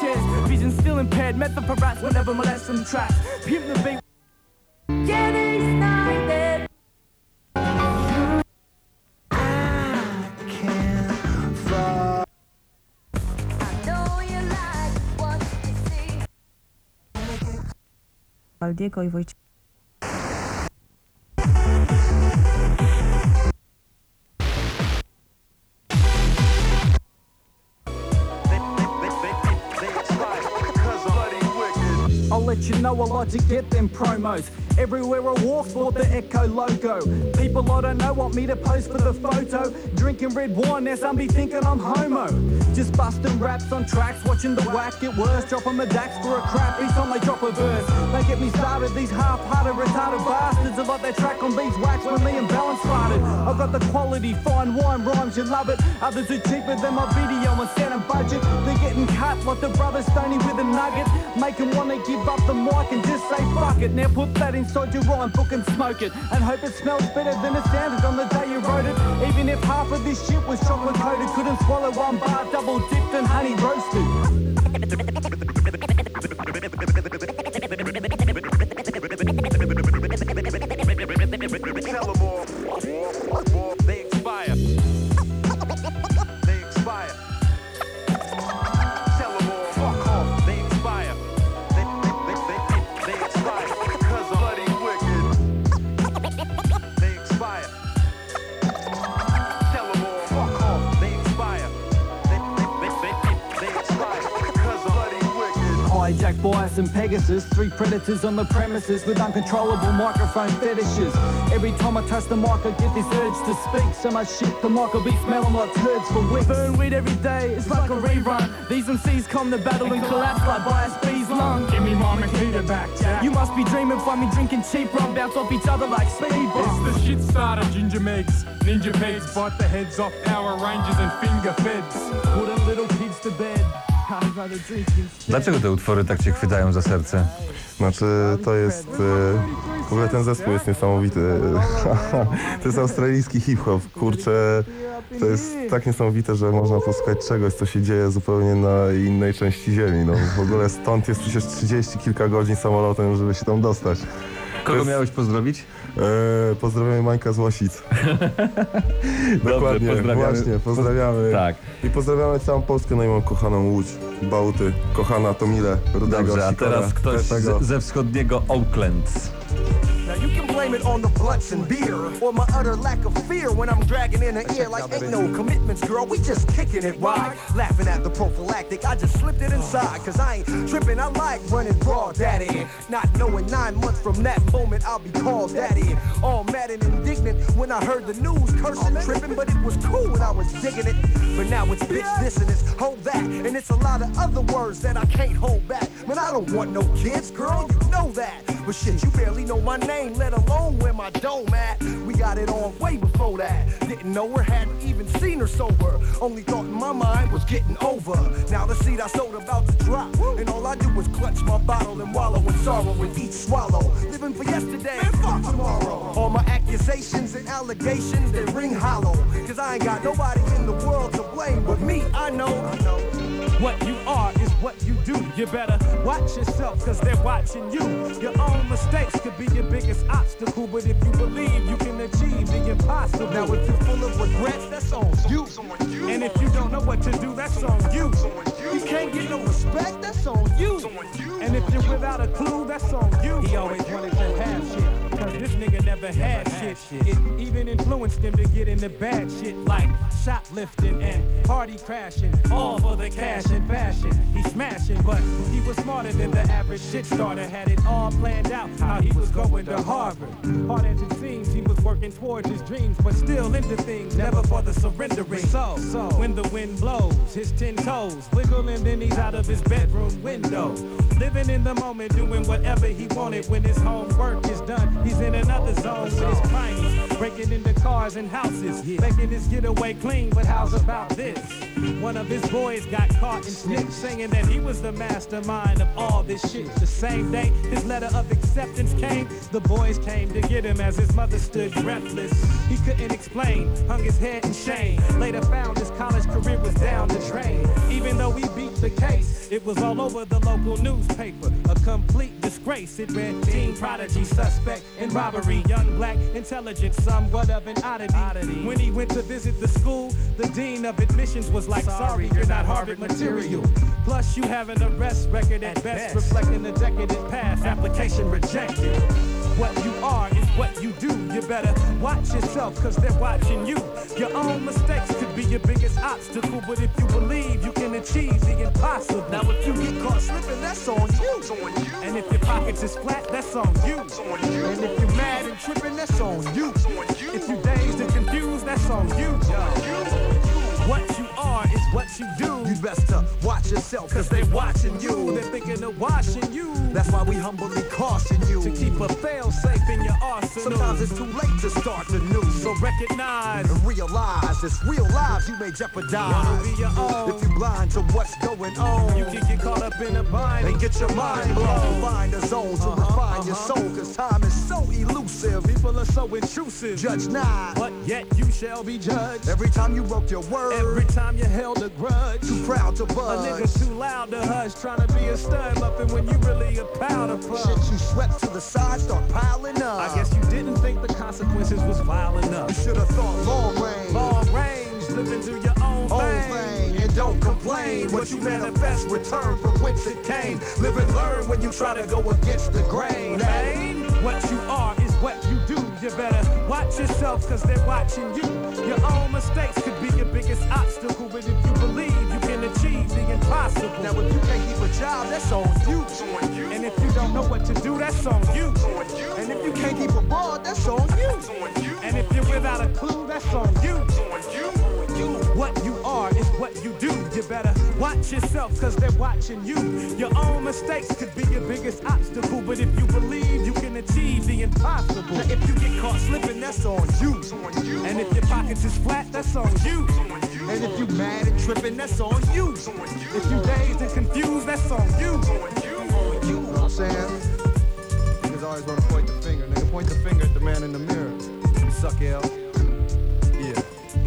cares? Vision still impaired, method perhaps whenever molesting tracks. Pimp the beat. Getting started. Aldiego i Wojciecha. I'll let you know I like to get them promos. Everywhere I walk, sport the Echo logo. People I don't know want me to pose for the photo. Drinking red wine, now some be thinking I'm homo. Just busting raps on tracks, watching the whack get worse. Dropping my dax for a crap, each time they drop a verse. They get me started, these half-hearted, retarded bastards. I like their track on beats wax when me and Balance farted. I've got the quality, fine wine rhymes, you love it. Others are cheaper than my video and sound and budget. They're getting cut like the brother Stoney with a nugget. Make them want to give up the mic and just say fuck it. Now put that inside your rhyme book and smoke it. And hope it smells better than it sounded on the day you wrote it. Even if half of this shit was chocolate coated, couldn't swallow one bar, double dipped and honey roasted. They expire. They expire. Tell them all, fuck off. They expire. They expire. Cause I'm bloody wicked. They expire. Tell them all, fuck off. They expire. They expire. Cause I'm bloody wicked. Hijack, bias and Pegasus, three predators on the premises with uncontrollable microphone fetishes. Every time I touch the mic I get this urge to speak. So much shit the mic will be smelling like turds for weeks. Burn weed every day, it's like a rerun. These MCs come to battle and collapse like Bias B's lung. Give me my Makita back, Jack. You must be dreaming, find me drinking cheap rum, bounce off each other like speed bumps. It's the shit starter, Ginger Megs, Ninja Pegs, bite the heads off Power Rangers and finger feds. Putting little kids to bed. Dlaczego te utwory tak cię chwytają za serce? Znaczy, to jest... w ogóle ten zespół jest niesamowity. To jest australijski hip-hop. Kurczę, to jest tak niesamowite, że można posłuchać czegoś, co się dzieje zupełnie na innej części ziemi. No, w ogóle stąd jest przecież 30 kilka godzin samolotem, żeby się tam dostać. Kogo miałeś pozdrowić? Pozdrawiamy Majka z Łosic. Dokładnie, pozdrawiamy. Właśnie, pozdrawiamy. Tak. I pozdrawiamy całą Polskę, no i mam kochaną Łódź, Bałty, kochana Tomilę, Rudego, Dobrze, a Sikora, teraz ktoś ze wschodniego Oakland. Now you can blame it on the blunts and beer, or my utter lack of fear when I'm dragging in the ear like ain't no commitments, girl, we just kicking it, why? Laughing at the prophylactic, I just slipped it inside, cause I ain't tripping, I like running broad, daddy. Not knowing 9 months from that moment I'll be called daddy. All mad and indignant when I heard the news, cursing, tripping, but it was cool when I was digging it. But now it's bitch this and it's hold that, and it's a lot of other words that I can't hold back. Man, I don't want no kids, girl, you know that. But shit, you barely know my name, let alone where my dome at. We got it on way before that. Didn't know her, hadn't even seen her sober. Only thought in my mind was getting over. Now the seed I sowed about to drop, and all I do is clutch my bottle and wallow in sorrow and each swallow. Living for yesterday, man, fuck tomorrow. All my accusations and allegations, they ring hollow. Cause I ain't got nobody in the world to blame but me, I know. What you are is what you do. You better watch yourself, cause they're watching you. Your own mistakes could be your biggest obstacle, but if you believe you can achieve the impossible. Now if you're full of regrets, that's on you. And if you don't know what to do, that's on you. You can't get no respect, that's on you. And if you're without a clue, that's on you. He always wanted to have shit, cause this nigga never had shit. It even influenced him to get into bad shit like shoplifting and party crashing, all for the cash and fashion. He smashing, but he was smarter than the average shit starter. Had it all planned out how he was going to Harvard. Hard as it seems, he was working towards his dreams, but still into things, never for the surrendering. So when the wind blows, his 10 toes wiggle and then he's out of his bedroom window. Living in the moment, doing whatever he wanted. When his homework is done, he's in another zone with his primies, breaking into cars and houses, making his getaway clean. But how's about this? One of his boys got caught and snitched, saying that he was the mastermind of all this shit. The same day his letter of acceptance came, the boys came to get him as his mother stood breathless. He couldn't explain, hung his head in shame. Later found his college career was down the drain. Even though know we beat the case. It was all over the local newspaper, a complete disgrace. It read teen prodigy suspect in robbery, young black intelligent, somewhat of an oddity. When he went to visit the school, the dean of admissions was like, sorry, you're not Harvard material. Plus you have an arrest record at best, reflecting the decadent past, application rejected. What you are is what you do. You better watch yourself, cause they're watching you. Your own mistakes could be your biggest obstacle, but if you believe you can achieve the impossible. Now if you get caught slipping, that's on you. And if your pockets is flat, that's on you. And if you're mad and tripping, that's on you. If you dazed and confused, that's on you. What you are is what you do. You best to watch yourself, cause they watching you. They're thinking of washing you. That's why we humbly caution you To keep a fail-safe in your arsenal. Sometimes it's too late to start the news. So recognize and realize it's real lives you may jeopardize. Wanna be your own. If you blind to what's going on, You can get caught up in a bind and get your mind blown. Find a zone to refine your soul, cause time is so elusive. People are so intrusive. Judge not, But yet you shall be judged. every time you broke your word. Every time you held a grudge. Too proud to A nigga buzz. too loud to hush, trying to be a stud muffin when you really a powder puff. Shit you swept to the side, start piling up. I guess you didn't think the consequences was vile you enough. should have thought long range. Long range, living through your own Own thing. thing, and don't complain. What you manifest, return from whence it came. Live and learn when you try to go against the grain. Lane, what you are is what you do. You better watch yourself, cause they're watching you. Your own mistakes could be your biggest obstacle, but if you believe you can achieve the impossible. Now if you can't keep a job, that's on you. And if you don't know what to do, that's on you. And if you can't keep a broad, that's on you. And if you're without a clue, that's on you. What you are is what you do. You better watch yourself, cause they're watching you. Your own mistakes could be your biggest obstacle, but if you believe you can achieve the impossible. Now if you get caught slipping, that's on you. And if your pockets is flat, that's on you. And if you mad and tripping, that's on you. If you dazed and confused, that's on you. You know what I'm saying? Niggas always wanna point the finger. Nigga, point the finger at the man in the mirror. You suck, L. Yeah.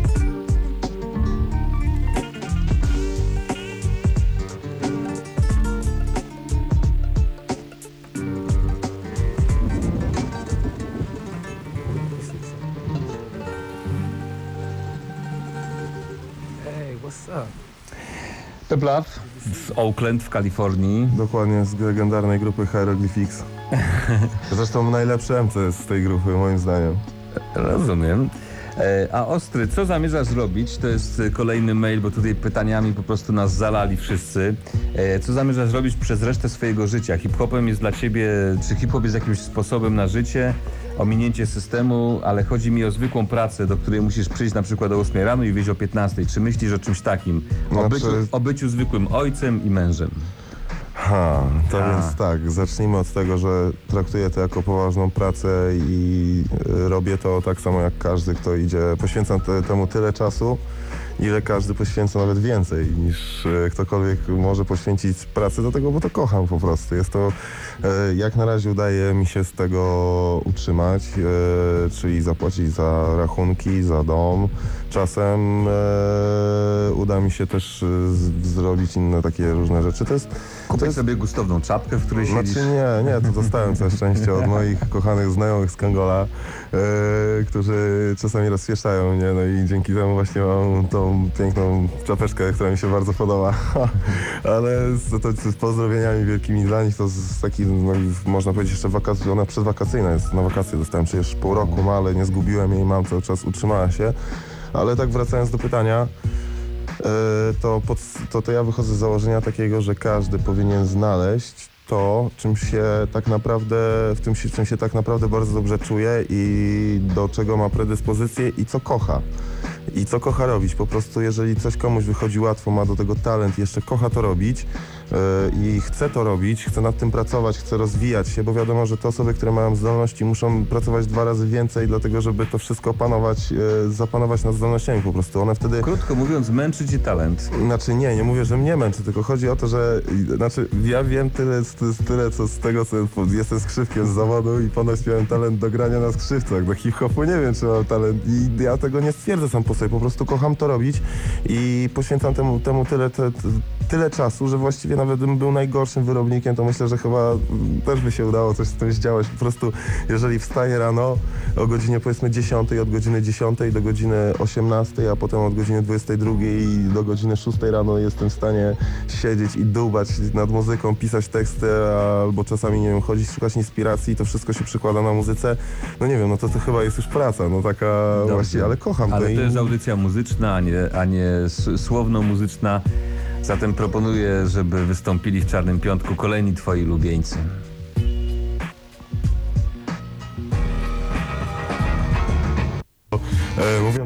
Hey, what's up? The Bluff z Oakland w Kalifornii. Dokładnie, z legendarnej grupy Hieroglyphics. Zresztą najlepszy MC z tej grupy, moim zdaniem. Rozumiem. A Ostry, co zamierzasz zrobić? To jest kolejny mail, bo tutaj pytaniami po prostu nas zalali wszyscy. Co zamierzasz robić przez resztę swojego życia? Hip-hopem jest dla ciebie, czy hip-hop jest jakimś sposobem na życie, ominięcie systemu, ale chodzi mi o zwykłą pracę, do której musisz przyjść na przykład o 8 rano i wyjść o 15. Czy myślisz o czymś takim? O byciu zwykłym ojcem i mężem. To więc tak, zacznijmy od tego, że traktuję to jako poważną pracę i robię to tak samo jak każdy, kto idzie. Poświęcam temu tyle czasu, ile każdy poświęca, nawet więcej niż ktokolwiek może poświęcić pracy do tego, bo to kocham po prostu. Jest to, jak na razie udaje mi się z tego utrzymać, czyli zapłacić za rachunki, za dom. Czasem uda mi się też zrobić inne takie różne rzeczy. Kupić sobie gustowną czapkę, w której siedzisz. Znaczy nie, to dostałem całe szczęście od moich kochanych znajomych z Kangola, którzy czasami rozśmieszają mnie, no i dzięki temu właśnie mam tą piękną czapeczkę, która mi się bardzo podoba. Ale z pozdrowieniami wielkimi dla nich to z taki, no, można powiedzieć jeszcze ona przedwakacyjna jest, na wakacje dostałem przecież pół roku, ale nie zgubiłem jej, mam cały czas, utrzymała się. Ale tak wracając do pytania, to ja wychodzę z założenia takiego, że każdy powinien znaleźć to, czym się tak naprawdę bardzo dobrze czuje i do czego ma predyspozycję i co kocha. I co kocha robić. Po prostu jeżeli coś komuś wychodzi łatwo, ma do tego talent, jeszcze kocha to robić i chce to robić, chce nad tym pracować, chce rozwijać się, bo wiadomo, że te osoby, które mają zdolności, muszą pracować 2 razy więcej, dlatego żeby to wszystko opanować, zapanować nad zdolnościami po prostu. One wtedy... Krótko mówiąc, męczy cię talent. Znaczy nie mówię, że mnie męczy, tylko chodzi o to, że ja wiem tyle co z tego, co jestem skrzypkiem z zawodu i ponoć miałem talent do grania na skrzypcach. Do hip-hopu nie wiem, czy mam talent i ja tego nie stwierdzę sam po sobie, po prostu kocham to robić i poświęcam temu tyle czasu, że właściwie nawet gdybym był najgorszym wyrobnikiem, to myślę, że chyba też by się udało coś z tym zdziałać. Po prostu jeżeli wstaję rano o godzinie powiedzmy 10, od godziny 10 do godziny 18, a potem od godziny 22 do godziny 6 rano jestem w stanie siedzieć i dłubać nad muzyką, pisać teksty, albo czasami, nie wiem, chodzić, szukać inspiracji, to wszystko się przykłada na muzyce. No nie wiem, no to chyba jest już praca, no taka właściwie, ale kocham ale to. To jest audycja muzyczna, a nie słowno-muzyczna. Zatem proponuję, żeby wystąpili w Czarnym Piątku kolejni twoi ulubieńcy. Mówią...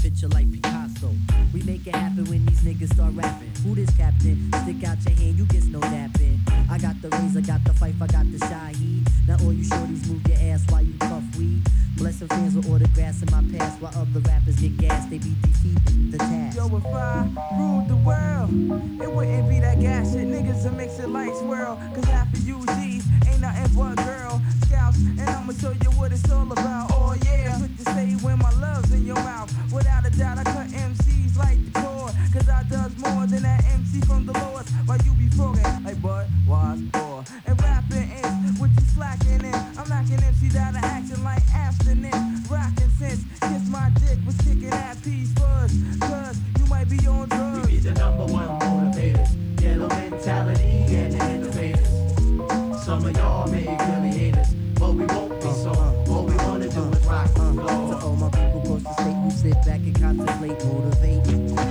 We make it happen when these niggas start rapping. Who this captain? Stick out your hand, you get no napping. I got the razor, got the fife, I got the Shaheed. Now all you shorties move your ass while you puff weed. Blessing fans with autographs in my past, while other rappers get gas, they be defeating the task. Yo, if I ruled the world, it wouldn't be that gas shit. Niggas will mix it like swirl, cause half of you G's ain't nothing but girl scouts. And I'ma show you what it's all about. Oh yeah, put the say when my love's in your mouth. Without a doubt, I cut MCs like the cord, cause I does more than that MC from the Lords. While you be frogging like Bud, was, or. And rapping is what you slacking in. I'm knocking MCs out of action like abstinence. Rockin' since kiss my dick was kicking at peace buzz, cause you might be on drugs. We be the #1 motivators, yellow mentality and the innovators. Some of y'all may really hate us, but we won't be so. All we wanna do is rock the floor. To all my people across the state who sit back and contemplate, motivate.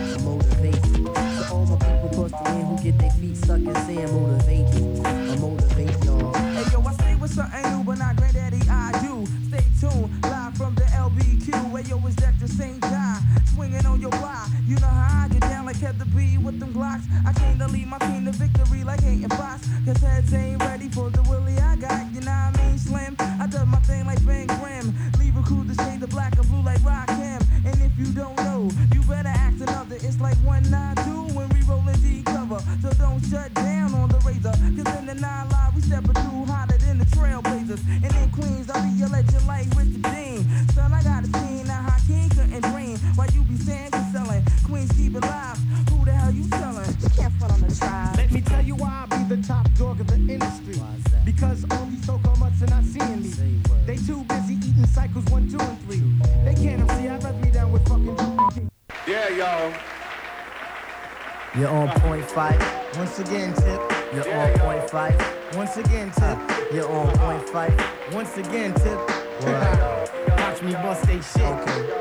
To all my people across the land who get their feet stuck in sand, motivate y'all. Hey yo, I stay with something new, but not granddaddy, I do. Stay tuned, live from the LBQ, where yo is that the St. John, swinging on your block. You know how I get down like Heather B with them Glocks. I came to lead my team to victory like Hayden Fox, cause heads ain't ready for the Willie I got, you know what I mean, Slim? I does my thing like Ben Grimm, leave a crew to shade the black and blue like Rakim. And if you don't know, you better act another. It's like 192 when we rollin' D cover, so don't shut down on the razor, cause in the 9 live we steppin' through hotter than the Trailblazers. And in Queens I be a legend like Richard Dean. Son, I got a scene now Hakeem couldn't dream. While you be saying you're selling, Queens keep it live. Who the hell you selling? You can't front on the tribe. Let me tell you why I be the top dog of the industry. Because all these so-called mutts are not seeing me. They too busy eating cycles 1, 2, and 3. They can't see I left me down with fucking G. Yeah, y'all. You're on point five. Once again, Tip. You're on point five. Once again, Tip. You're on point five. Once again, Tip. Watch me bust they shit. Okay.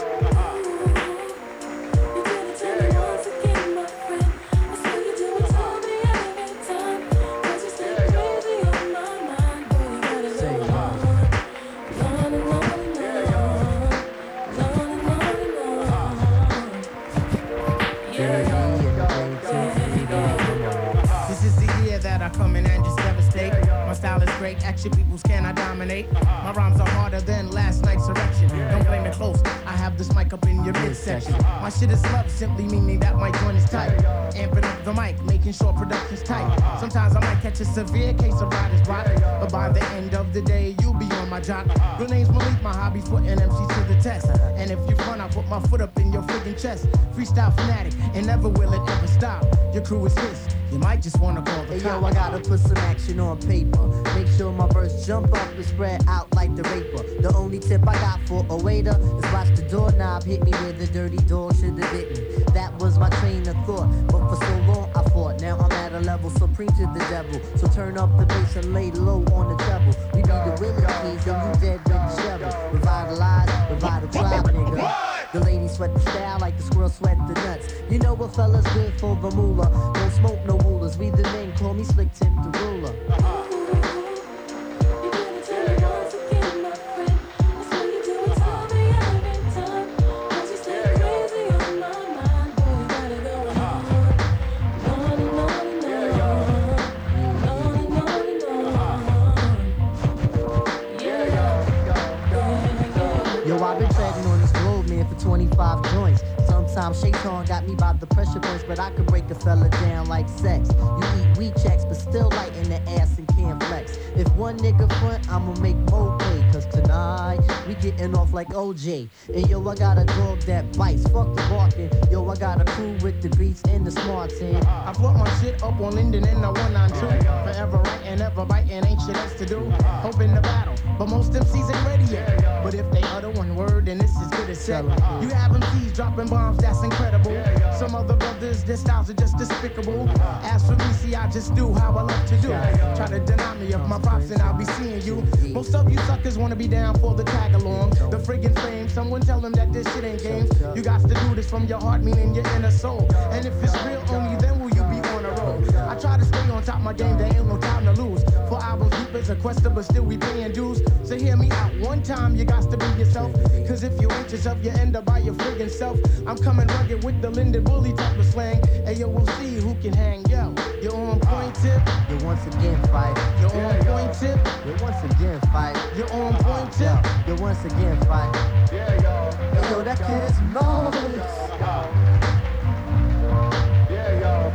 Action peoples can I dominate? My rhymes are harder than last night's erection. Don't blame it close, I have this mic up in your midsection. My shit is love, simply meaning that my joint is tight. Amping up the mic, making sure production's tight. Sometimes I might catch a severe case of rider's block, but by the end of the day, you'll be on my jock. Real name's Malik, my hobby's putting MCs to the test. And if you run, I put my foot up in your friggin' chest. Freestyle fanatic, and never will it ever stop. Your crew is his, you might just wanna call the Hey top. yo, I gotta put some action on paper. Make sure my verse jump up and spread out like the raper. The only tip I got for a waiter is watch the doorknob hit me where the dirty dog should have bit me. That was my train of thought, but for so long I fought. Now I'm at a level supreme to the devil. So turn up the bass and lay low on the treble. We be the Willie Keys and you dead with the shovel. Revitalize, revitalize, nigga. The ladies sweat the style like the squirrel sweat the nuts. You know what fellas good for the moolah. Don't smoke no rulers. We the men, call me Slick Tip the ruler. Yo, I've been treading on this globe, man, for 25 joints. Sometimes Shaitan got me by the pressure points, but I could break a fella down like sex. You eat wheat checks, but still light in the ass and can't can't flex. If one nigga front, I'ma make more pay. Cause tonight, we getting off like OJ. And yo, I got a dog that bites, fuck the barking. Yo, I got a crew with the beats and the smarts in. I put my shit up on Linden in the 192. Forever writing, ever biting, ain't shit else to do. Hoping to battle, but most MCs ain't ready yet. But if they utter one word, then this is good as set. You have MCs dropping bombs, that's incredible. Some other brothers, their styles are just despicable. As for me, see, I just do how I love to do. Try to deny me of my props and I'll be seeing you. Most of you suckers wanna be down for the tag along. The friggin' fame, someone tell them that this shit ain't games. You got to do this from your heart, meaning your inner soul. And if it's real, only then will you be on a roll. I try to stay on top of my game, there ain't no time to lose. For albums deep as a quester, but still we paying dues. So hear me out one time, you got to be yourself. Cause if you ain't yourself, you end up by your friggin' self. I'm coming rugged with the Linden Bully type of slang. Hey yo, we'll see who can hang. Yo, you're on point tip. You once again fight. You're on point tip. You once again fight. You're on point tip. You once again fight. Yeah, yo. Hey yo, that kid is marvelous. Yeah, yo.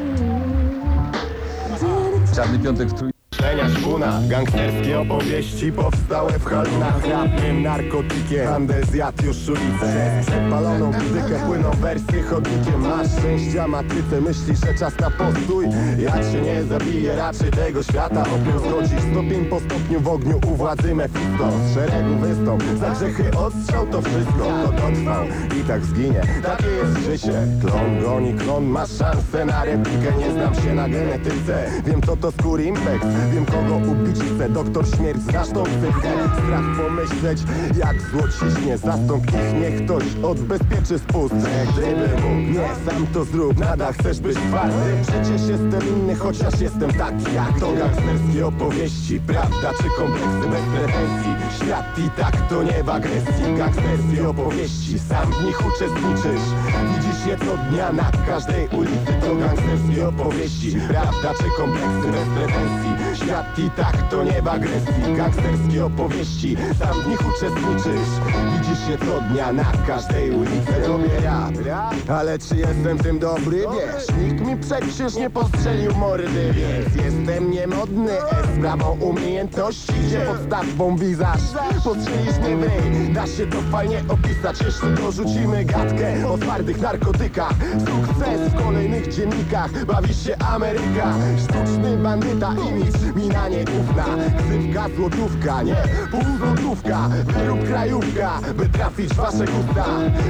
Czarny Piątek w Trójce. Szpuna, gangsterskie opowieści powstałe w halunach. Rapnym narkotykiem, handel zjadł już ulicę. Przepaloną fizykę płyną wersy chodnikiem. Masz szczęścia matrycę, myślisz, że czas na postój. Ja cię nie zabiję, raczej tego świata opium zgodzisz. Stopień po stopniu w ogniu u władzy Mefisto. Z szeregu wystąp, za grzechy odstrzał to wszystko. To dotrwał i tak zginie, takie jest życie. Klon goni klon, masz szansę na replikę. Nie znam się na genetyce, wiem co to skór impex. Wiem kogo ubić chcę, doktor śmierć, znasz tą ksywkę. Strach pomyśleć, jak zło ciśnie. Zastąp ich, niech ktoś odbezpieczy spust. Gdyby mógł, nie, sam to zrób. Nadal chcesz być twardy, przecież jestem inny, chociaż jestem taki jak to. Gangsterskie opowieści, prawda czy kompleksy bez pretensji. Świat i tak to nie w agresji. Gangsterskie opowieści, sam w nich uczestniczysz. Widzisz je co dnia na każdej ulicy. To gangsterskie opowieści, prawda czy kompleksy bez pretensji. Świat i tak to nie w agresji. Gangsterskie opowieści, sam w nich uczestniczysz. Widzisz je co dnia na każdej ulicy. Robię rap, ale czy jestem tym dobry? Wiesz, nikt mi przecież nie postrzelił mordy. Więc jestem niemodny, z bramą umiejętności, gdzie podstawą wizaż postrzelisz mnie w ryj. Da się to fajnie opisać, jeszcze dorzucimy gadkę o twardych narkotykach. Sukces w kolejnych dziennikach, bawi się Ameryka. Sztuczny bandyta, imidż, mina nieufna. Ksywka, złotówka, nie, półzłotówka. Wyrób krajówka, by trafić w wasze gusta.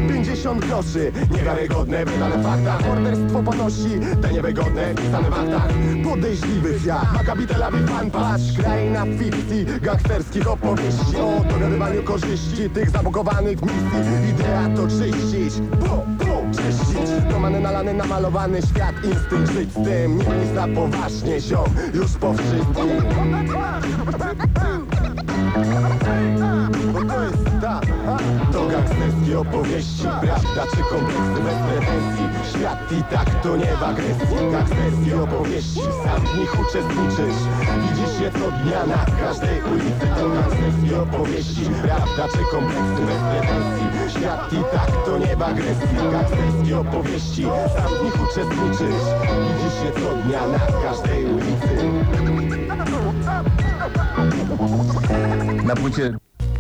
50 groszy, niewiarygodne, wydane w faktach. Morderstwo ponosi te niewygodne, pisane w aktach. Podejrzliwych ja, Maccabi Tel Aviv, fan, patrz. Kraina fikcji, gangsterskich opowieści o dogadywaniu korzyści tych zabukowanych misji. Idea to czyścić, czyścić. Domany nalany, namalowany świat, instynkt żyć z tym. Nie nic na poważnie, ziom, już po wszystkim. Bo to jest tak, to gangsterskie opowieści, prawda czy kompleksy bez pretensji. Świat i tak to nie w agresji. Gangsterskie opowieści, sam w nich uczestniczysz. Widzisz je co dnia na każdej ulicy. To gangsterskie opowieści, prawda czy kompleksy bez pretensji. Świat i tak to nie w agresji. Gangsterskie opowieści, sam w nich uczestniczysz. Widzisz je co dnia na każdej ulicy. Na płycie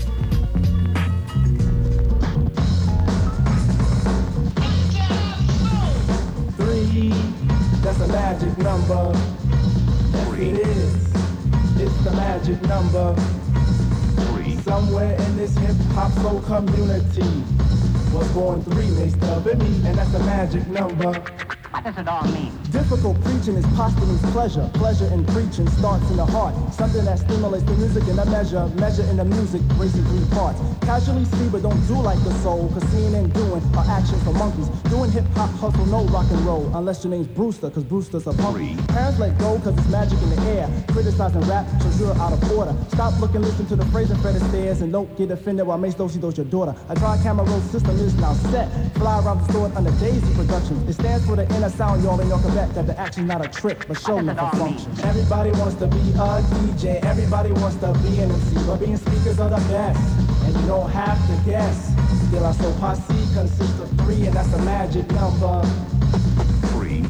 That's a magic number. Yes, it is. It's the magic number. Somewhere in this hip-hop soul community was born three, they stubbing me, and that's a magic number. What does it all mean? Difficult preaching is posthumous pleasure. Pleasure in preaching starts in the heart. Something that stimulates the music in a measure. Measure in the music, racing three parts. Casually see but don't do like the soul. Cause seeing and doing are actions for monkeys. Doing hip-hop hustle, no rock and roll. Unless your name's Brewster, cause Brewster's a punky. Parents let go cause it's magic in the air. Criticizing rap shows you're out of order. Stop looking, listen to the phrase and Fred Astaire. And don't get offended while Mace Dosey does your daughter. A dry camera roll system is now set. Fly around the store under Daisy Productions. It stands for the inner sound, y'all, and y'all can bet that the action's not a trick, but show me for function. Everybody wants to be a DJ, everybody wants to be an MC, but being speakers are the best, and you don't have to guess. Still, our soul posse consists of three, and that's a magic number.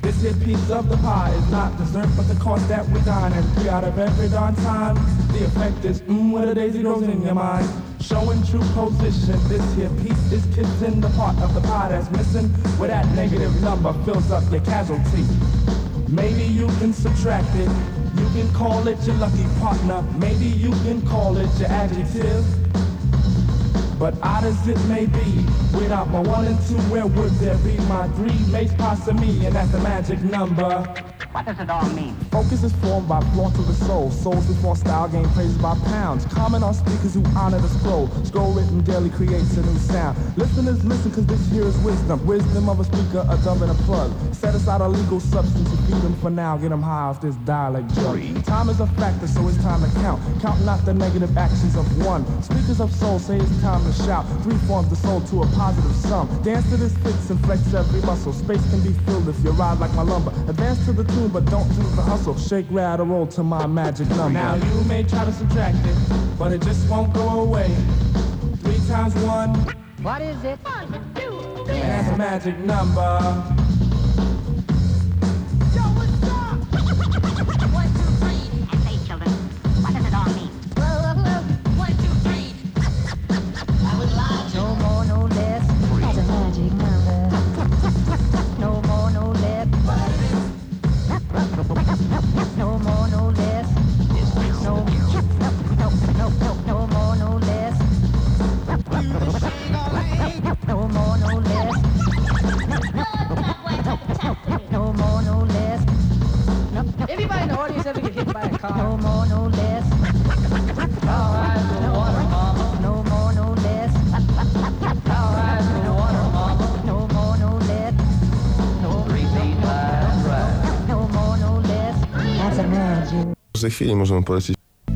This here piece of the pie is not dessert, but the cost that we dine. And 3 out of every darn time, the effect is where the daisy grows in your mind. Showing true position, this here piece is kissing the part of the pie that's missing, where that negative number fills up your casualty. Maybe you can subtract it, you can call it your lucky partner, maybe you can call it your adjective. But odd as it may be, without my 1 and 2, where would there be my 3? Makes pasta me, and that's the magic number. What does it all mean? Focus is formed by flaunt to the soul. Souls who form style gain praises by pounds. Comment on speakers who honor the scroll. Scroll written daily creates a new sound. Listeners listen cause this here is wisdom. Wisdom of a speaker, a dumb and a plug. Set aside a legal substance and feed them for now. Get them high off this dialect drug. Time is a factor, so it's time to count. Count not the negative actions of one. Speakers of soul say it's time to shout. 3 forms the soul to a positive sum. Dance to this fits and flex every muscle. Space can be filled if you ride like my lumber. Advance to the tune, but don't do the hustle. Shake, rattle, roll to my magic number. Now you may try to subtract it, but it just won't go away. 3 times 1. What is it? 1, 2, 3. And that's a magic number. Yo, what's up? 1, 2, 3. And say, children, what does it all mean? 1, 2, 3. I was lying. No more, no less. That's a magic number. No more, no less. No more, no less. No more, no less. No more, no less. No more, no less. Everybody in the audience ever get hit by a car? No more, no less. All right, no water, mama. No more, no less. All right, no water, mama. No more, no less. No more, no less. That's a magic. W każdej chwili możemy polecić.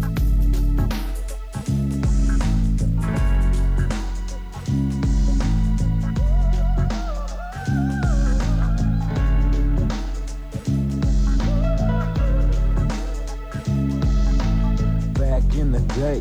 Back in the day,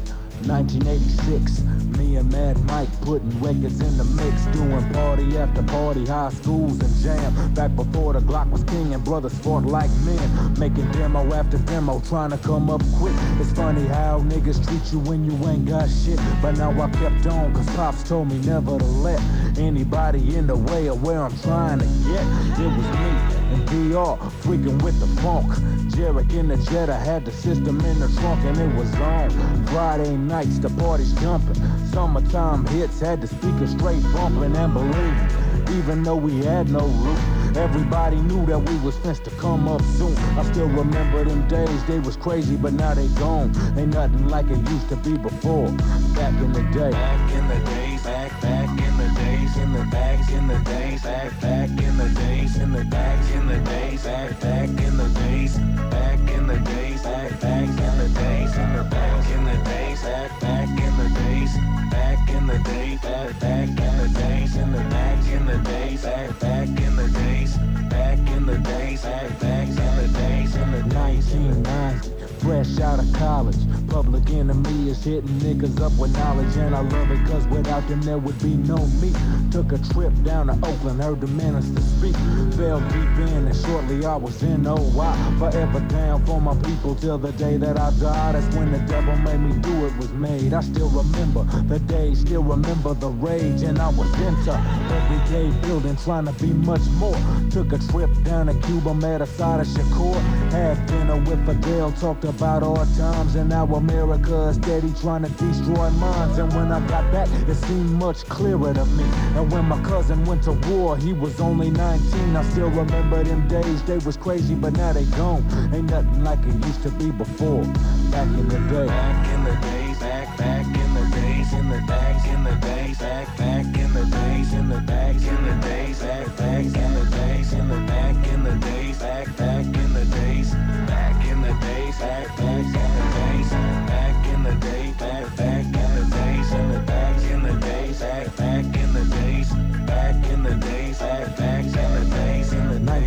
1986, me and Mad Mike putting records in the mix, doing party after party, high schools and jam. Back before the Glock was king and brothers fought like men, making demo after demo, trying to come up quick. It's funny how niggas treat you when you ain't got shit, but now I kept on cause Pops told me never to let anybody in the way of where I'm trying to get. It was me and DR freaking with the funk. Jarek in the Jetta had the system in the trunk and it was on. Friday nights the party's jumping, summertime hits had the speakers straight bumping. And believe me, even though we had no roof, everybody knew that we was finna to come up soon. I still remember them days, they was crazy but now they gone. Ain't nothing like it used to be before, back in the day. Back in the days, back in the days, in the bags in the days, back in the days, in the bags in the days, back in the days, back in the days, bags in the days, in the bags in the days, back in the days, back in the days, back in the days, in the bags in the days, back in the days, back in the days, bags in the days, in the 1990, fresh out of college. Public Enemy is hitting niggas up with knowledge, and I love it cause without them there would be no me. Took a trip down to Oakland, heard the minister speak, fell deep in and shortly I was in OI. Forever down for my people till the day that I die. That's when the devil made me do it was made. I still remember the day, still remember the rage, and I was into everyday building, trying to be much more. Took a trip down to Cuba, met a side of Shakur, had dinner with Adele, talked about our times and how America is steady trying to destroy minds. And when I got back, it seemed much clearer to me. And when my cousin went to war, he was only 19. I still remember them days, they was crazy, but now they gone. Ain't nothing like it used to be before, back in the day. Back in the days, back in the days, in the bags in the days, back in the days, in the bags in the days, bags in the days, in the back in the days, back in the days, back in the days, bags in the days, back in the days, back in the days, in the bags in the days, back in the days, back in the days, bags in the days, in the 1990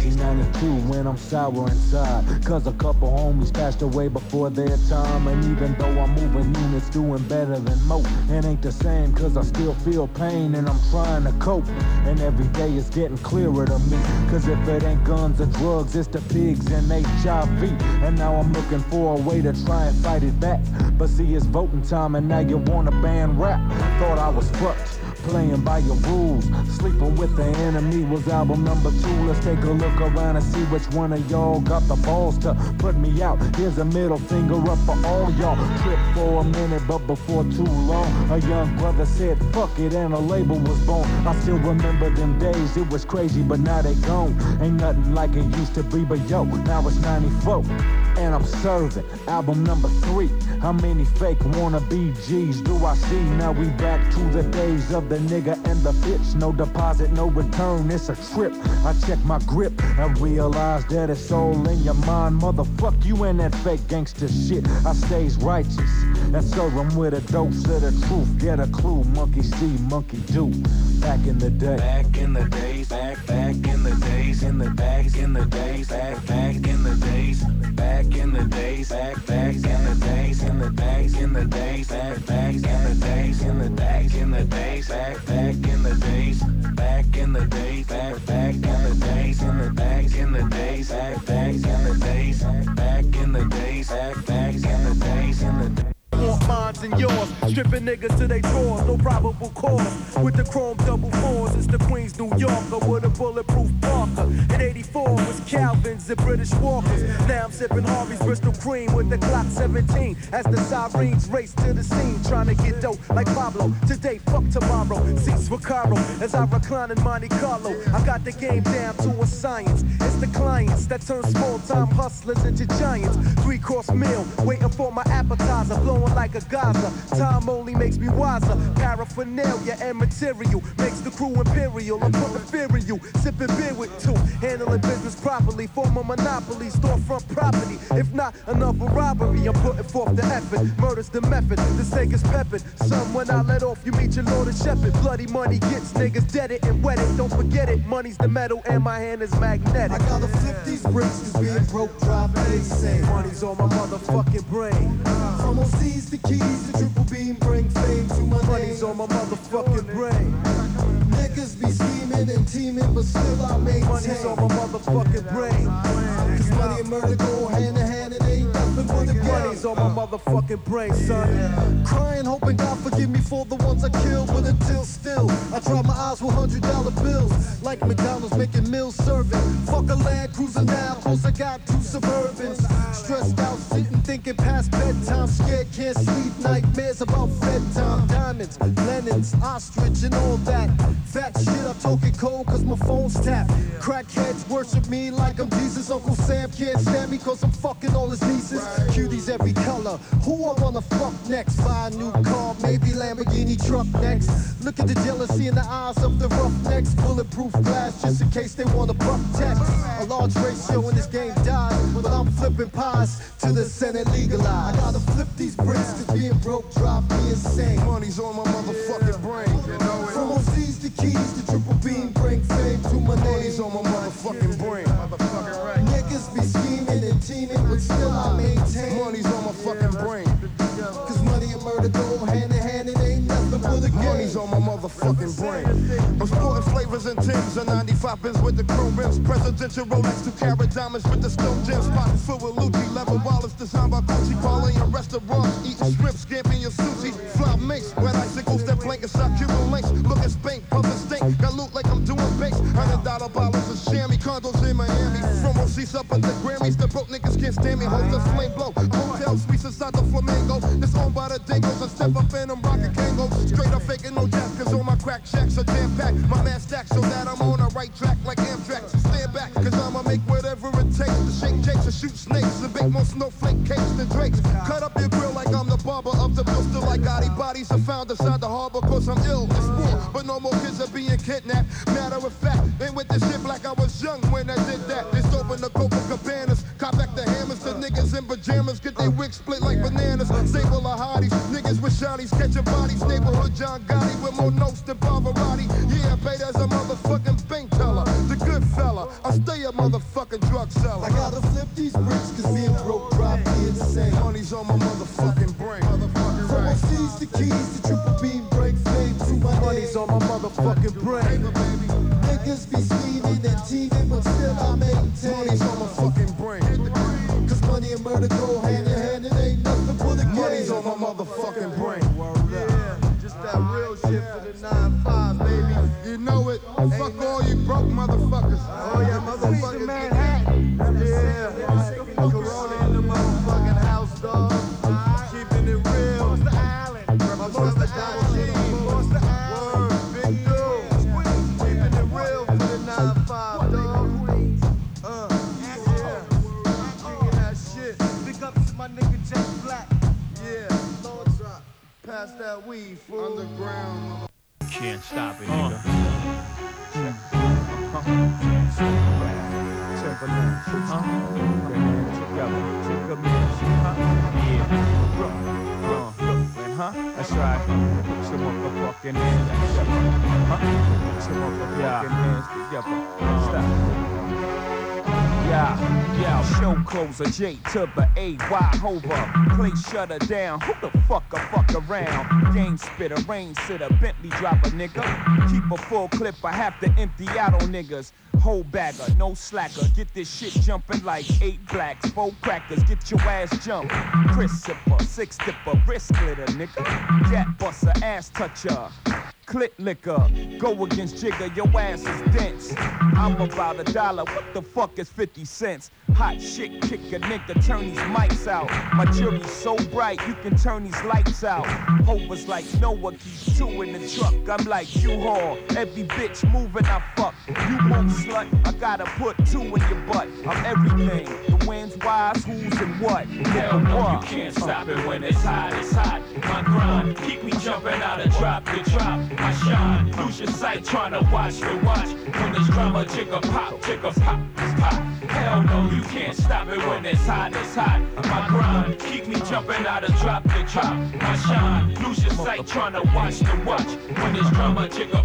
too when I'm sour inside. Cause a couple homies passed away before their time. And even though I'm moving units, doing better than most, it ain't the same cause I still feel pain and I'm trying to cope. And every day is getting clearer to me. Cause if it ain't guns or drugs, it's the pigs and HIV. And now I'm looking for a way to try and fight it back. But see, it's voting time and now you wanna ban rap. Thought I was fucked, playing by your rules. Sleeping with the enemy was album number 2. Let's take a look around and see which one of y'all got the balls to put me out. Here's a middle finger up for all y'all. Trip for a minute, but before too long, a young brother said fuck it and a label was born. I still remember them days, it was crazy, but now they gone. Ain't nothing like it used to be, but yo, now it's 94. And I'm serving album number 3. How many fake wannabe G's do I see? Now we back to the days of the nigga and the bitch. No deposit, no return, it's a trip. I check my grip and realize that it's all in your mind. Motherfuck you and that fake gangster shit. I stays righteous and serve 'em with a dose of the truth. Get a clue, monkey see, monkey do. Back in the day, back in the days, back in the days, in the bags in the days, back in the days, back in the days, back in the days, in the bags in the days, back in the days, in the bags in the days, back in the days, back in the days, back in the days, in the bags in the days, back in the days, back in the days, back in the days, in the days. Want mines and yours, stripping niggas to they drawers, no probable cause. With the chrome double fours, it's the Queens, New Yorker with a bulletproof Parker. In '84 was Calvin's and British Walkers. Now I'm sipping Harvey's Bristol Cream with the Glock 17 as the sirens race to the scene, trying to get dope like Pablo. Today, fuck tomorrow. Seats for Caro as I recline in Monte Carlo. I got the game down to a science. It's the clients that turn small-time hustlers into giants. 3-course meal, waiting for my appetizer, blowing like a Gaza. Time only makes me wiser. Paraphernalia and material makes the crew imperial. I'm full of you, sipping beer with 2. Handling business properly, form a monopoly, storefront property. If not, another robbery. I'm putting forth the effort. Murder's the method. The steak is peppered. Some when I let off, you meet your Lord and Shepherd. Bloody money gets niggas dead it and wet it. Don't forget it. Money's the metal and my hand is magnetic. I gotta flip these bricks cause being broke drive me insane. Money's on my motherfucking brain. From OC's to keys, the triple beam bring fame to my name. Money's on my motherfucking brain. Niggas be scheming and teaming, but still I maintain. Money's on my motherfucking brain. Cause money and murder go hand in hand, it ain't nothing but a game. Money's on my motherfucking brain, son. Crying, hoping God forgive me for the ones I killed, but until still, I dry my eyes with $100 bills. Like McDonald's making meals serving. Fuck a Land Cruiser now, cause I got 2 Suburbans. Stressed out, sitting thinking past bedtime, scared, can't sleep, nightmares about bedtime. Diamonds, Lennons, ostrich and all that. Fat shit, I'm talking cold cause my phone's tapped. Crackheads worship me like I'm Jesus. Uncle Sam can't stand me cause I'm fucking all his nieces. Cuties every color, who I wanna fuck next? Buy a new car, maybe Lamborghini truck next. Look at the jealousy in the eyes of the roughnecks. Bulletproof glass just in case they wanna buck text. A large ratio in this game dies, but I'm flipping pies to the Senate legalized. I gotta flip these bricks cause being broke drive me insane. Money's on my motherfucking brain. From OC's to keys, the triple beam bring fame to my name. Money's on my motherfucking brain. Niggas be scheming and teaming, but still I maintain. Money's on my fucking brain. Cause money and murder go hand in hand, it ain't nothing but a game. Money's on my motherfucking brain. I'm sporting flavors and Timbs and 95 bins with the chrome rims. Presidential Rolex, 2-carat diamonds with the stone gems. Pocket filled with Lucci, leather wallets designed by Gucci. Calling in restaurants, eating shrimp, scamping your sushi. Fly minks, red icicles that blink inside Cuban links. Look at Spank, pumping stink. Got loot like I'm doing bakes. $100 bottles of chamois, condos in Miami. From OC's up at the Grammys, the broke niggas can't stand me. Hold the flame blow. Hotel suites inside the Flamingo. It's owned by the Dingos. I step up in them rockin' Kango. Straight up faking no jazz, cause all my crack shacks are jam packed. My man stacked so that I'm on the right track like Amtrak. So stand back, cause I'ma make whatever it takes to shake jakes and shoot snakes and bake more snowflake cakes than Drakes. Cut up your grill like I'm the barber of the bill. Still like Gotti bodies are found inside the harbor cause I'm ill. It's war, but no more kids are being kidnapped. Matter of fact, ain't with this shit like I was young when I did that. They open the Copacabanas, cop back the hammers. The niggas in pajamas get their wigs split like bananas. Sable of hotties, niggas with shotties catching bodies. Neighborhood John Gotti with more notes than Pavarotti. Yeah, paid as a motherfucking bank teller. The good fella, I stay a motherfucking drug seller. I gotta flip these bricks cause being broke drive me insane. Money's on my motherfucking brain. Motherfucking From right. C's to keys to triple beam break fame to my Money's on my motherfucking brain. Niggas be scheming and teaming, but still I maintain. Money's on my fucking brain. Cause money and murder go hand in hand, it ain't nothing but a game. Money's on my motherfucking brain. Yeah, just that real shit for the 9-5, baby. You know it. Fuck all you broke motherfuckers. Oh yeah, motherfuckers. Manhattan. Yeah, Corona in the motherfucking house, dog. Keeping it real. What's the island? What's the Dasheen? What's the word? Big dude. Keeping it real for the 9-5, dog. Yeah. Kicking that shit. Big up to my nigga Jack Black. Yeah. Lord drop. Pass that weed, fool. Underground. Can't stop it, nigga. That's right. Put your motherfucking hands together. Put your motherfucking hands together. Stop. Yeah, show closer, J to the A-Y hover. Place shutter down, who the fuck around? Game spitter, rain sitter, Bentley driver, nigga. Keep a full clip, I have to empty out on niggas. Whole bagger, no slacker, get this shit jumping like 8 blacks, 4 crackers, get your ass jumped. Chris sipper, 6 dipper, wrist glitter, nigga. Gat buster, ass toucher. Clit liquor, go against Jigger, your ass is dense. I'm about $1, what the fuck is 50 cents? Hot shit, kick a nigga, turn these mics out. My jury's so bright, you can turn these lights out. Hover's like Noah, keep 2 in the truck. I'm like U-Haul, every bitch moving I fuck. You move slut, I gotta put 2 in your butt. I'm everything, the wind's wise, who's and what. Hell no, you can't stop it when it's hot, it's hot. My grind, keep me jumping out of drop to drop. I shine, lose your sight, trying to watch the watch. When there's drama, jigger pop, pop. Hell no, you can't stop it when it's hot, it's hot. My grind, keep me jumping out of drop to drop. I shine, lose your sight, trying to watch the watch. When there's drama, jigger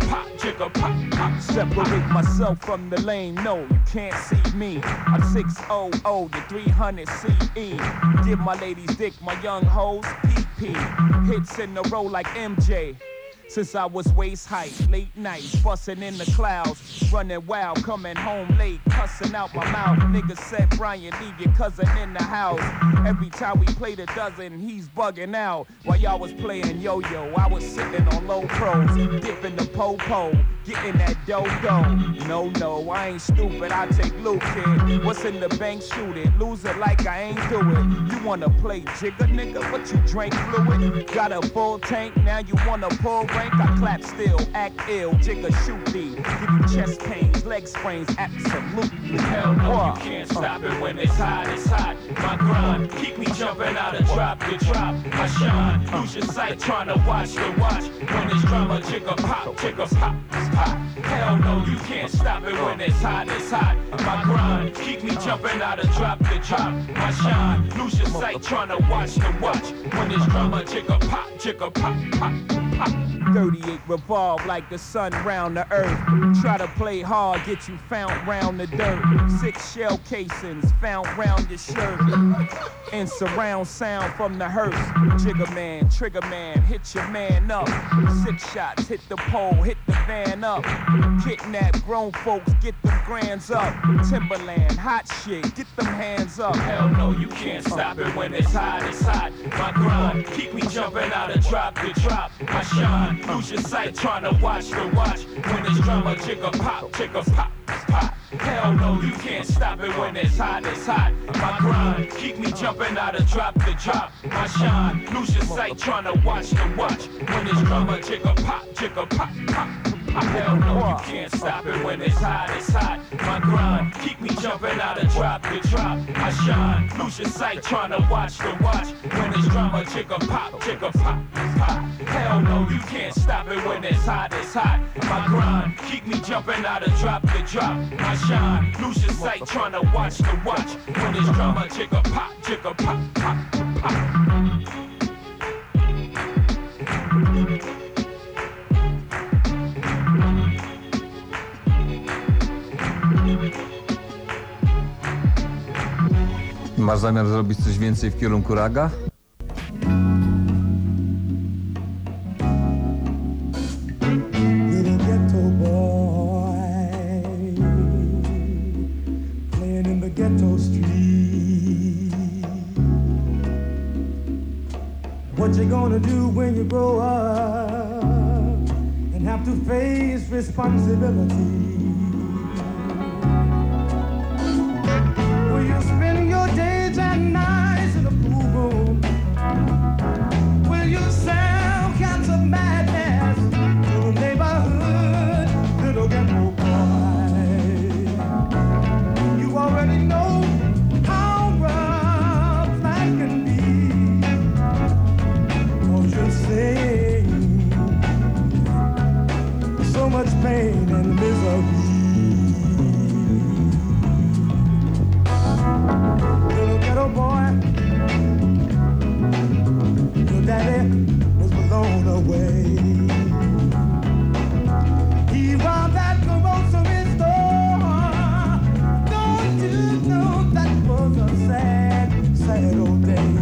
pop. Separate myself from the lane, no, you can't see me. I'm 600 to 300 CE. Give my ladies dick, my young hoes PP. Hits in a row like MJ. Since I was waist height, late nights, bustin' in the clouds, running wild, coming home late, cussing out my mouth. Niggas said, Brian, leave your cousin in the house. Every time we played a dozen, he's bugging out. While y'all was playing yo-yo, I was sitting on low pros, dipping the po-po, getting that dough. No, I ain't stupid, I take loot, kid. What's in the bank, shoot it, lose it like I ain't do it. You wanna play jigger, nigga, but you drink fluid? Got a full tank, now you wanna pull rank? I clap still, act ill, jigger shoot thee. Give you chest pains, leg sprains, absolutely. Hell no, you can't stop it when it's hot, it's hot. My grind, keep me jumping out of drop to drop. I shine, lose your sight, trying to watch the watch. When it's drama, jigger pop, pop. Hell no, you can't stop it when it's hot, it's hot. My grind, keep me jumping out of drop to drop. I shine, lose your sight, trying to watch the watch. When it's drama, jigger pop. 38 revolve like the sun round the earth. Try to play hard, get you found round the dirt. 6 shell casings found round your shirt. And surround sound from the hearse. Jigger man, trigger man, hit your man up. 6 shots, hit the pole, hit the van up. Kidnap grown folks, get them grands up. Timberland, hot shit, get them hands up. Hell no, you can't stop it when it's hot, it's hot. My grind, keep me jumping out of drop to drop. I shine, lose your sight, trying to watch the watch. When it's drama, jigger pop, pop. Hell no, you can't stop it when it's hot, it's hot. My grind, keep me jumping out of drop to drop. I shine, lose your sight, trying to watch the watch. When it's drama, jigger pop, pop. Hell no, you can't stop it when it's hot, it's hot. My grind, keep me jumping out of drop to drop. I shine, lose your sight, trying to watch the watch. When it's drama, jigger pop, pop. Hell no, you can't stop it when it's hot, it's hot. My grind, keep me jumping out of drop to drop. I shine, lose your sight, trying to watch the watch. When it's drama, jigger pop, pop. Masz zamiar zrobić coś więcej w kierunku raga? Little ghetto boy playing in the ghetto street. What you gonna do when you grow up and have to face responsibility? Will you spend your days and nights in a pool room? Will you sell cats of madness to the neighborhood little ghetto boy? You already know how rough life can be, 'cause you're seeing so much pain and misery. Little ghetto boy, your daddy was blown away. He robbed that grocery store. Don't you know that was a sad, sad old day?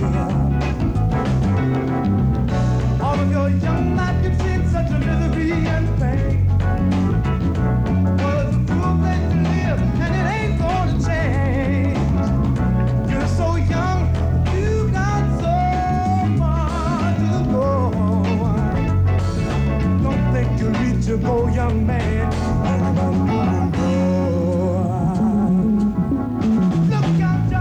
All of your young life you've seen such a misery and pain. Was a cruel place to live, and it ain't gonna change. You're so young, you got so far to go. Don't think you'll reach your goal, young man. Look out,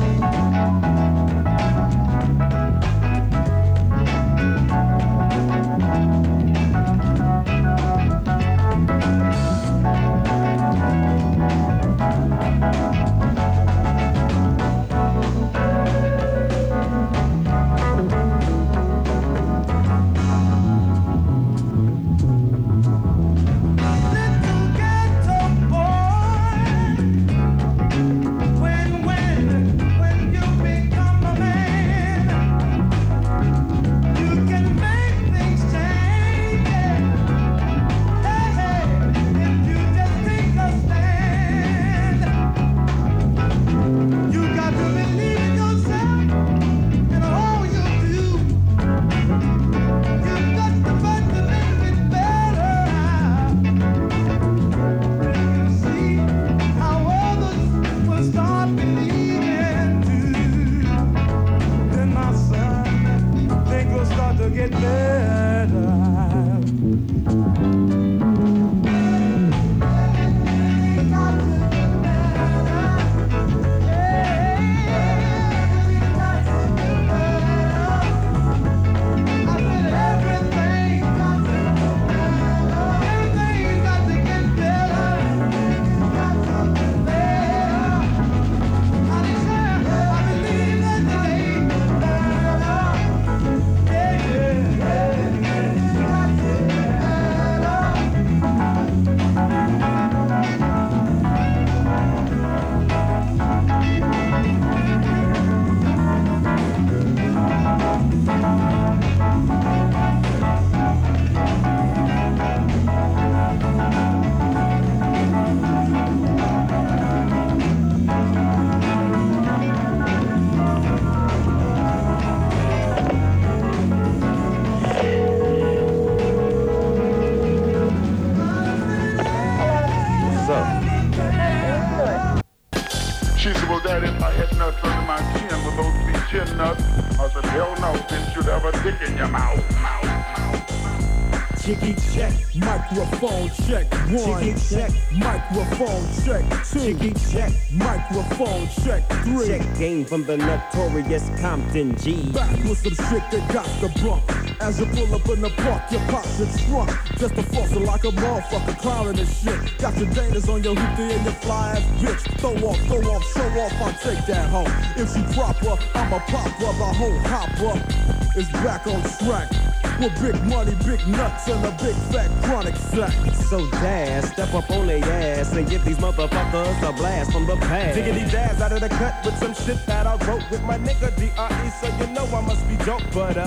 Jiggy check, microphone check, one. Jiggy check, microphone check, two. Jiggy check, microphone check, three. Check game from the notorious Compton G. Back with some shit that got the bump. As you pull up in the park, your pockets shrunk. Just a fossil like a motherfucker clowning and shit. Got your Danas on your hoopty and your fly ass bitch. Throw off, show off, I'll take that home. If she proper, I'ma pop her, the whole hopper is back on track. With big money, big nuts, and a big fat chronic sack. So Daz, step up on their ass and give these motherfuckers a blast from the past. Diggity Daz out of the cut with some shit that I wrote with my nigga D.R.E. So you know I must be dope, but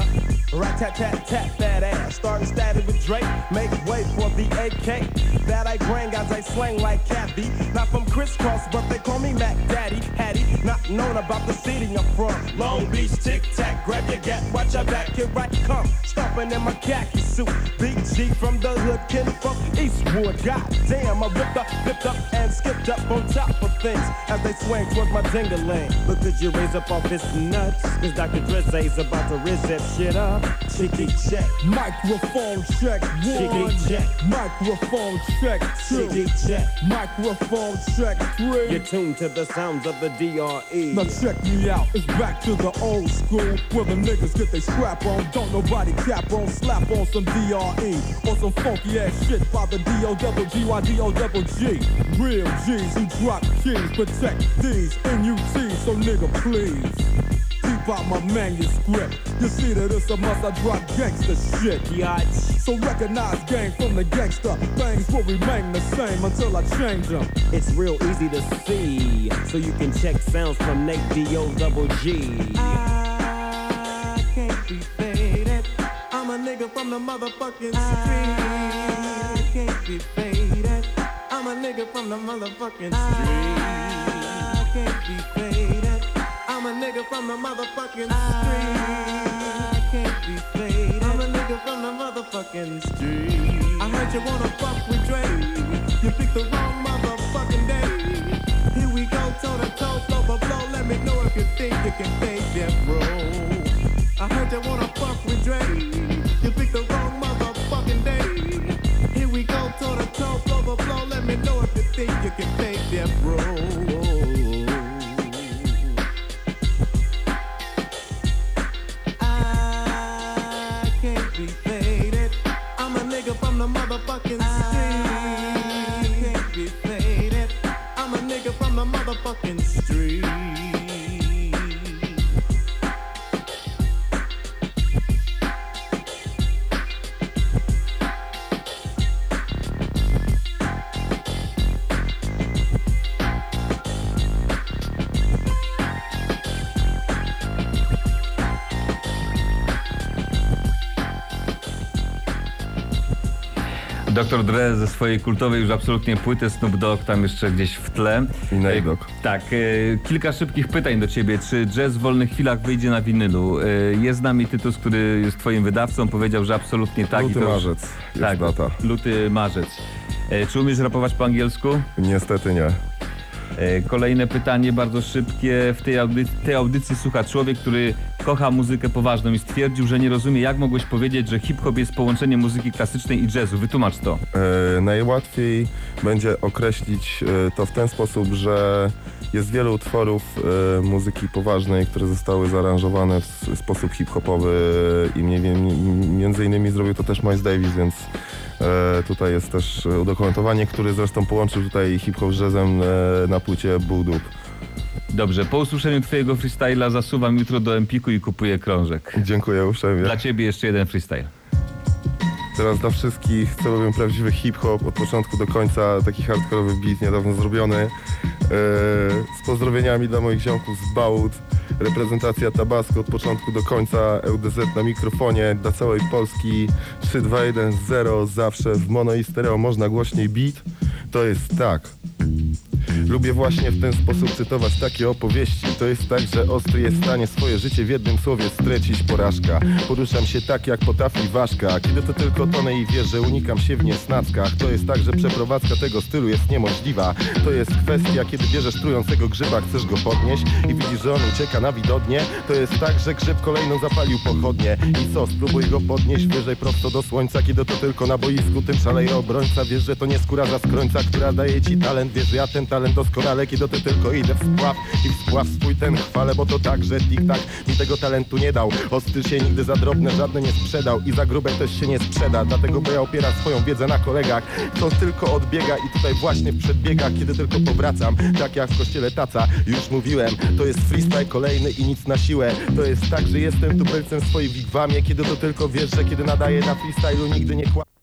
Rat-tat-tat-tat that ass. Starting static with Drake. Make way for the AK that I bring as I slang like Kathy. Not from crisscross, but they call me Mac Daddy. Hattie, not known about the city I'm from. Long Beach, tic-tac, grab your gat, watch your back, here I come. Stomping in my khaki suit. Big G from the hood, kin from Eastwood. God damn, I ripped up, flipped up, and skipped up on top of things as they swing towards my ding-a-ling. But could you raise up off his nuts? Cause Dr. Drizzy's about to rizz that shit up. Cheeky check. Microphone check. Cheeky check. Microphone check. Cheeky check. Microphone check. 3. You're tuned to the sounds of the DRE. Now check me out. It's back to the old school where the niggas get they scrap on. Don't nobody cap on. Slap on some DRE or some funky ass shit by the D-O-double-G-Y-D-O-double-G. Real G's who drop keys. Protect these NUTs, so nigga please. Keep out my manuscript. You see that it's a must I drop gangster shit. So recognize gang from the gangster. Things will remain the same until I change them. It's real easy to see, so you can check sounds from Nate D-O-double-G. I can't be faded. I'm a nigga from the motherfucking street. I can't be faded. I'm a nigga from the motherfucking street. I can't be faded. I'm a nigga from the motherfucking street. I can't be faded. I'm a nigga from the motherfucking street. I heard you wanna fuck with Drake. You picked the wrong motherfucking day. Here we go, toe to toe, blow for blow. Let me know if you think you can fade that roll. I heard you wanna fuck with Drake. You picked the wrong motherfucking day. Here we go, toe to toe, blow for blow. Let me know if you think you can fade that roll. From the motherfucking street. Can't be faded. I'm a nigga from the motherfucking street. Dr. Dre ze swojej kultowej już absolutnie płyty, Snoop Dogg tam jeszcze gdzieś w tle. I Nate Dogg. Tak, kilka szybkich pytań do ciebie. Czy jazz w wolnych chwilach wyjdzie na winylu? Jest z nami Tytus, który jest twoim wydawcą, powiedział, że absolutnie tak. Luty, i to marzec jest tak, data. Luty, marzec. Czy umiesz rapować po angielsku? Niestety nie. Kolejne pytanie, bardzo szybkie. W tej audycji słucha człowiek, który kocha muzykę poważną i stwierdził, że nie rozumie, jak mogłeś powiedzieć, że hip-hop jest połączeniem muzyki klasycznej i jazzu. Wytłumacz to. Najłatwiej będzie określić to w ten sposób, że jest wiele utworów muzyki poważnej, które zostały zaaranżowane w sposób hip-hopowy i między innymi zrobił to też Miles Davis, więc tutaj jest też udokumentowanie, który zresztą połączył tutaj hip-hop z jazzem na płycie Budup. Dobrze, po usłyszeniu twojego freestyla zasuwam jutro do Empiku i kupuję krążek. Dziękuję uprzejmie. Dla ciebie jeszcze jeden freestyle. Teraz dla wszystkich, co lubią prawdziwy hip-hop od początku do końca, taki hardkorowy beat niedawno zrobiony. Z pozdrowieniami dla moich ziomków z Bałut. Reprezentacja Tabasco od początku do końca, EUDZ na mikrofonie, dla całej Polski. 3, 2, 1, 0, zawsze w mono i stereo można głośniej beat. To jest tak. Lubię właśnie w ten sposób cytować takie opowieści. To jest tak, że ostry jest w stanie swoje życie w jednym słowie strecić porażka. Poruszam się tak jak potrafi ważka. Kiedy to tylko tonę i wierzę, unikam się w niesnackach. To jest tak, że przeprowadzka tego stylu jest niemożliwa. To jest kwestia, kiedy bierzesz trującego grzyba, chcesz go podnieść i widzisz, że on ucieka na widownię. To jest tak, że grzyb kolejną zapalił pochodnie. I co, spróbuj go podnieść wyżej prosto do słońca. Kiedy to tylko na boisku, tym szaleje obrońca. Wiesz, że to nie skóra za skrońca, która daje ci talent. Wiesz, że ja ten talent doskonale, kiedy to tylko idę w spław i w spław swój ten chwalę, bo to tak, że tik-tak mi tego talentu nie dał. Ostry się nigdy za drobne żadne nie sprzedał i za grube też się nie sprzeda, dlatego bo ja opieram swoją wiedzę na kolegach. To tylko odbiega i tutaj właśnie w przedbiegach, kiedy tylko powracam, tak jak w kościele taca, już mówiłem, to jest freestyle kolejny i nic na siłę. To jest tak, że jestem tubylcem w swojej wigwamie, kiedy to tylko wiesz, że kiedy nadaję na freestylu nigdy nie kłamie.